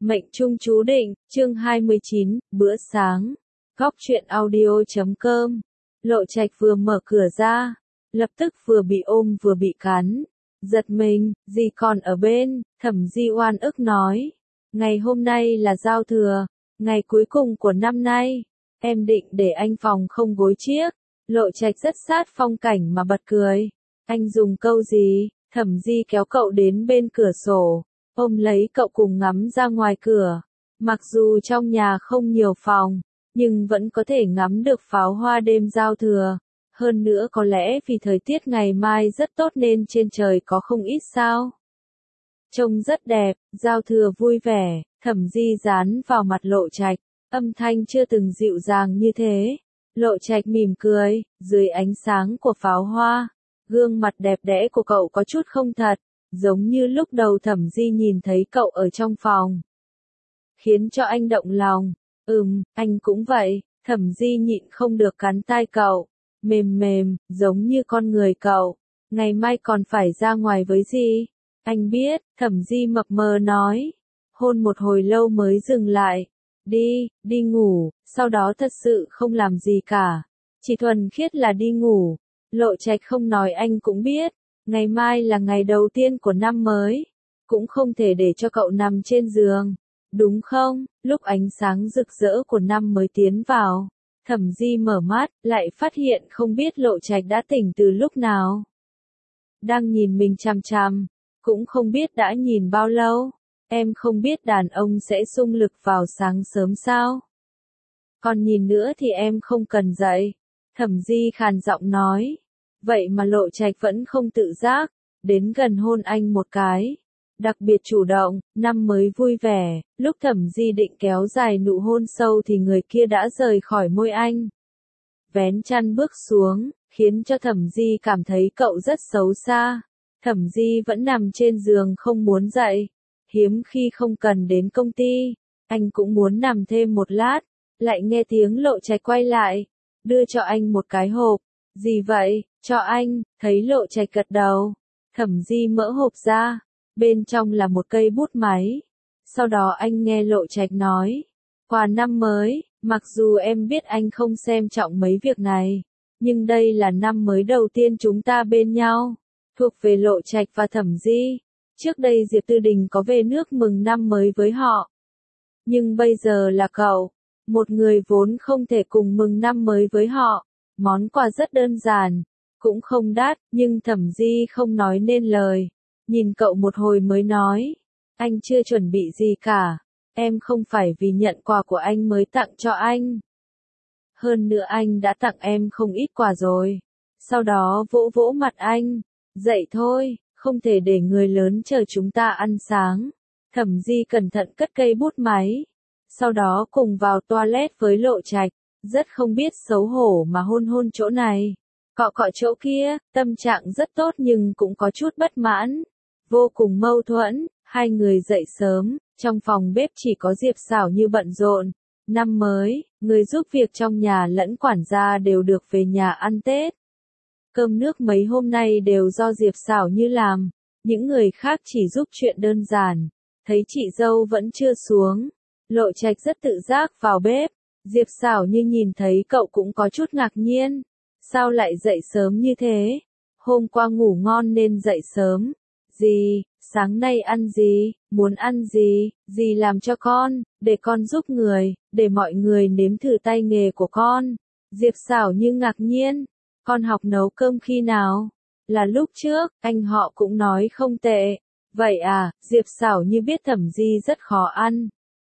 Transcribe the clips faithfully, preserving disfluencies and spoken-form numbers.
Mệnh trung chú định, chương hai mươi chín, bữa sáng. Góc truyện audio chấm com. Lộ Trạch vừa mở cửa ra, lập tức vừa bị ôm vừa bị cắn. Giật mình, dì còn ở bên, Thẩm Di oan ức nói. Ngày hôm nay là giao thừa, ngày cuối cùng của năm nay. Em định để anh phòng không gối chiếc. Lộ Trạch rất sát phong cảnh mà bật cười. Anh dùng câu gì? Thẩm Di kéo cậu đến bên cửa sổ, ôm lấy cậu cùng ngắm ra ngoài cửa. Mặc dù trong nhà không nhiều phòng, nhưng vẫn có thể ngắm được pháo hoa đêm giao thừa. Hơn nữa có lẽ vì thời tiết ngày mai rất tốt nên trên trời có không ít sao. Trông rất đẹp, giao thừa vui vẻ, Thẩm Di dán vào mặt Lộ Trạch, âm thanh chưa từng dịu dàng như thế. Lộ Trạch mỉm cười, dưới ánh sáng của pháo hoa, gương mặt đẹp đẽ của cậu có chút không thật, giống như lúc đầu Thẩm Di nhìn thấy cậu ở trong phòng. Khiến cho anh động lòng. Ừm, anh cũng vậy. Thẩm Di nhịn không được cắn tai cậu. Mềm mềm, giống như con người cậu. Ngày mai còn phải ra ngoài với gì? Anh biết, Thẩm Di mập mờ nói. Hôn một hồi lâu mới dừng lại. Đi, đi ngủ, sau đó thật sự không làm gì cả. Chỉ thuần khiết là đi ngủ. Lộ Trạch không nói anh cũng biết. Ngày mai là ngày đầu tiên của năm mới. Cũng không thể để cho cậu nằm trên giường. Đúng không? Lúc ánh sáng rực rỡ của năm mới tiến vào, Thẩm Di mở mắt, lại phát hiện không biết Lộ Trạch đã tỉnh từ lúc nào. Đang nhìn mình chằm chằm, cũng không biết đã nhìn bao lâu. Em không biết đàn ông sẽ sung lực vào sáng sớm sao? Còn nhìn nữa thì em không cần dậy. Thẩm Di khàn giọng nói. Vậy mà Lộ Trạch vẫn không tự giác, đến gần hôn anh một cái. Đặc biệt chủ động, năm mới vui vẻ, lúc Thẩm Di định kéo dài nụ hôn sâu thì người kia đã rời khỏi môi anh. Vén chăn bước xuống, khiến cho Thẩm Di cảm thấy cậu rất xấu xa. Thẩm Di vẫn nằm trên giường không muốn dậy. Hiếm khi không cần đến công ty, anh cũng muốn nằm thêm một lát, lại nghe tiếng Lộ Trạch quay lại, đưa cho anh một cái hộp. Gì vậy? Cho anh. Thấy Lộ Trạch gật đầu, Thẩm Di mở hộp ra, bên trong là một cây bút máy. Sau đó anh nghe Lộ Trạch nói, quà năm mới, mặc dù em biết anh không xem trọng mấy việc này, nhưng đây là năm mới đầu tiên chúng ta bên nhau, thuộc về Lộ Trạch và Thẩm Di. Trước đây Diệp Tư Đình có về nước mừng năm mới với họ, nhưng bây giờ là cậu, một người vốn không thể cùng mừng năm mới với họ. Món quà rất đơn giản, cũng không đắt, nhưng Thẩm Di không nói nên lời. Nhìn cậu một hồi mới nói, anh chưa chuẩn bị gì cả, em không phải vì nhận quà của anh mới tặng cho anh. Hơn nữa anh đã tặng em không ít quà rồi. Sau đó vỗ vỗ mặt anh, dậy thôi, không thể để người lớn chờ chúng ta ăn sáng. Thẩm Di cẩn thận cất cây bút máy, sau đó cùng vào toilet với Lộ Trạch, rất không biết xấu hổ mà hôn hôn chỗ này, cọ cọ chỗ kia, tâm trạng rất tốt nhưng cũng có chút bất mãn. Vô cùng mâu thuẫn, hai người dậy sớm, trong phòng bếp chỉ có Diệp Xảo Như bận rộn. Năm mới, người giúp việc trong nhà lẫn quản gia đều được về nhà ăn Tết. Cơm nước mấy hôm nay đều do Diệp Xảo Như làm, những người khác chỉ giúp chuyện đơn giản. Thấy chị dâu vẫn chưa xuống, Lộ Trạch rất tự giác vào bếp. Diệp Xảo Như nhìn thấy cậu cũng có chút ngạc nhiên. Sao lại dậy sớm như thế? Hôm qua ngủ ngon nên dậy sớm. Dì, sáng nay ăn gì? Muốn ăn gì? Dì làm cho con, để con giúp người, để mọi người nếm thử tay nghề của con. Diệp Xảo Như ngạc nhiên. Con học nấu cơm khi nào? Là lúc trước, anh họ cũng nói không tệ. Vậy à, Diệp Xảo Như biết Thẩm Di rất khó ăn.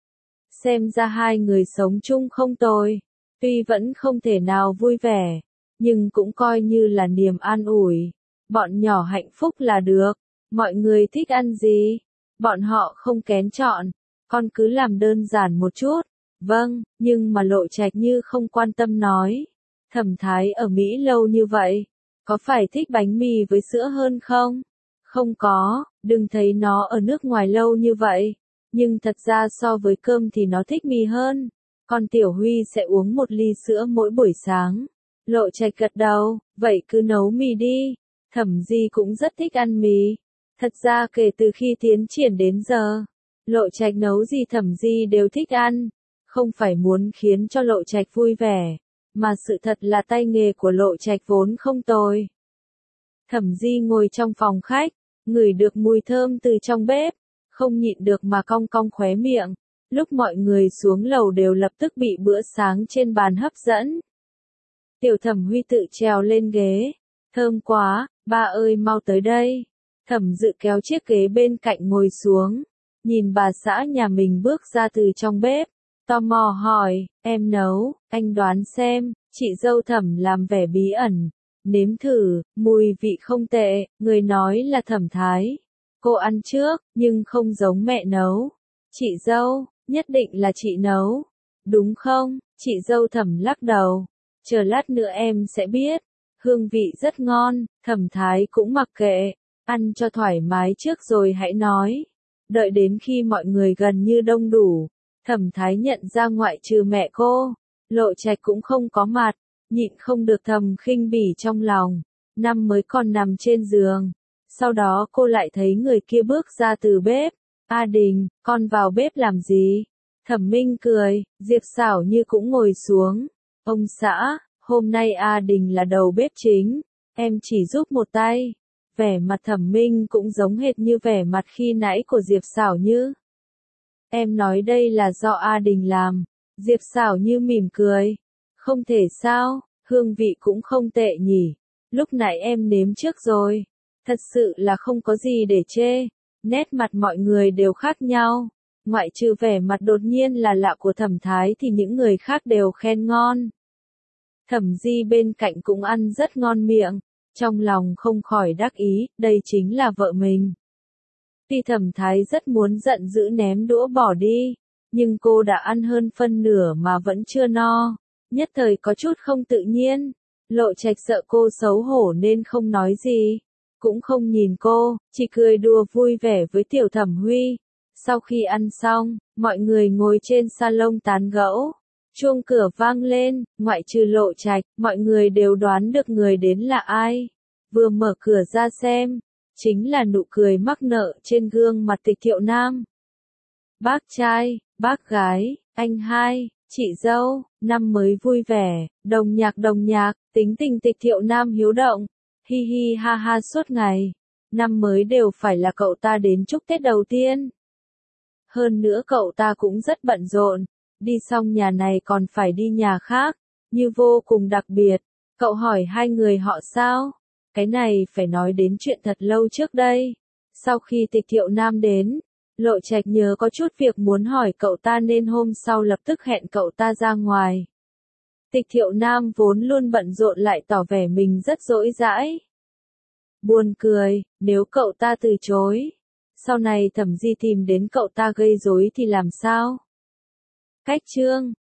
Xem ra hai người sống chung không tồi. Tuy vẫn không thể nào vui vẻ, nhưng cũng coi như là niềm an ủi. Bọn nhỏ hạnh phúc là được. Mọi người thích ăn gì? Bọn họ không kén chọn. Con cứ làm đơn giản một chút. Vâng, nhưng mà Lộ Trạch như không quan tâm nói. Thẩm Thái ở Mỹ lâu như vậy, có phải thích bánh mì với sữa hơn không? Không có, đừng thấy nó ở nước ngoài lâu như vậy. Nhưng thật ra so với cơm thì nó thích mì hơn. Con Tiểu Huy sẽ uống một ly sữa mỗi buổi sáng. Lộ Trạch gật đầu, vậy cứ nấu mì đi. Thẩm Di cũng rất thích ăn mì. Thật ra kể từ khi tiến triển đến giờ, Lộ Trạch nấu gì Thẩm Di đều thích ăn, không phải muốn khiến cho Lộ Trạch vui vẻ, mà sự thật là tay nghề của Lộ Trạch vốn không tồi. Thẩm Di ngồi trong phòng khách, ngửi được mùi thơm từ trong bếp, không nhịn được mà cong cong khóe miệng. Lúc mọi người xuống lầu đều lập tức bị bữa sáng trên bàn hấp dẫn. Tiểu Thẩm Huy tự trèo lên ghế, thơm quá, ba ơi mau tới đây. Thẩm Dự kéo chiếc ghế bên cạnh ngồi xuống, nhìn bà xã nhà mình bước ra từ trong bếp, tò mò hỏi, em nấu, anh đoán xem, chị dâu Thẩm làm vẻ bí ẩn, nếm thử, mùi vị không tệ, người nói là Thẩm Thái. Cô ăn trước, nhưng không giống mẹ nấu. Chị dâu, nhất định là chị nấu, đúng không? Chị dâu Thẩm lắc đầu, chờ lát nữa em sẽ biết, hương vị rất ngon, Thẩm Thái cũng mặc kệ, ăn cho thoải mái trước rồi hãy nói. Đợi đến khi mọi người gần như đông đủ, Thẩm Thái nhận ra ngoại trừ mẹ cô, Lộ Trạch cũng không có mặt, nhịn không được thầm khinh bỉ trong lòng. Năm mới còn nằm trên giường, sau đó cô lại thấy người kia bước ra từ bếp. A Đình, con vào bếp làm gì? Thẩm Minh cười, Diệp Xảo Như cũng ngồi xuống. Ông xã, hôm nay A Đình là đầu bếp chính, em chỉ giúp một tay. Vẻ mặt Thẩm Minh cũng giống hệt như vẻ mặt khi nãy của Diệp Xảo Như. Em nói đây là do A Đình làm. Diệp Xảo Như mỉm cười. Không thể sao, hương vị cũng không tệ nhỉ. Lúc nãy em nếm trước rồi. Thật sự là không có gì để chê. Nét mặt mọi người đều khác nhau. Ngoại trừ vẻ mặt đột nhiên là lạ của Thẩm Thái thì những người khác đều khen ngon. Thẩm Di bên cạnh cũng ăn rất ngon miệng. Trong lòng không khỏi đắc ý, đây chính là vợ mình. Tuy Thẩm Thái rất muốn giận dữ ném đũa bỏ đi, nhưng cô đã ăn hơn phân nửa mà vẫn chưa no. Nhất thời có chút không tự nhiên. Lộ Trạch sợ cô xấu hổ nên không nói gì. Cũng không nhìn cô, chỉ cười đùa vui vẻ với Tiểu Thẩm Huy. Sau khi ăn xong, mọi người ngồi trên salon tán gẫu. Chuông cửa vang lên, ngoại trừ Lộ Trạch, mọi người đều đoán được người đến là ai. Vừa mở cửa ra xem, chính là nụ cười mắc nợ trên gương mặt Tịch Thiệu Nam. Bác trai, bác gái, anh hai, chị dâu, năm mới vui vẻ, đồng nhạc đồng nhạc, tính tình Tịch Thiệu Nam hiếu động. Hi hi ha ha suốt ngày. Năm mới đều phải là cậu ta đến chúc Tết đầu tiên. Hơn nữa cậu ta cũng rất bận rộn. Đi xong nhà này còn phải đi nhà khác. Như vô cùng đặc biệt. Cậu hỏi hai người họ sao? Cái này phải nói đến chuyện thật lâu trước đây. Sau khi Tịch Thiệu Nam đến, Lộ Trạch nhớ có chút việc muốn hỏi cậu ta nên hôm sau lập tức hẹn cậu ta ra ngoài. Tịch Thiệu Nam vốn luôn bận rộn lại tỏ vẻ mình rất dỗi dãi. Buồn cười, nếu cậu ta từ chối, sau này Thẩm Di tìm đến cậu ta gây rối thì làm sao? Cách chương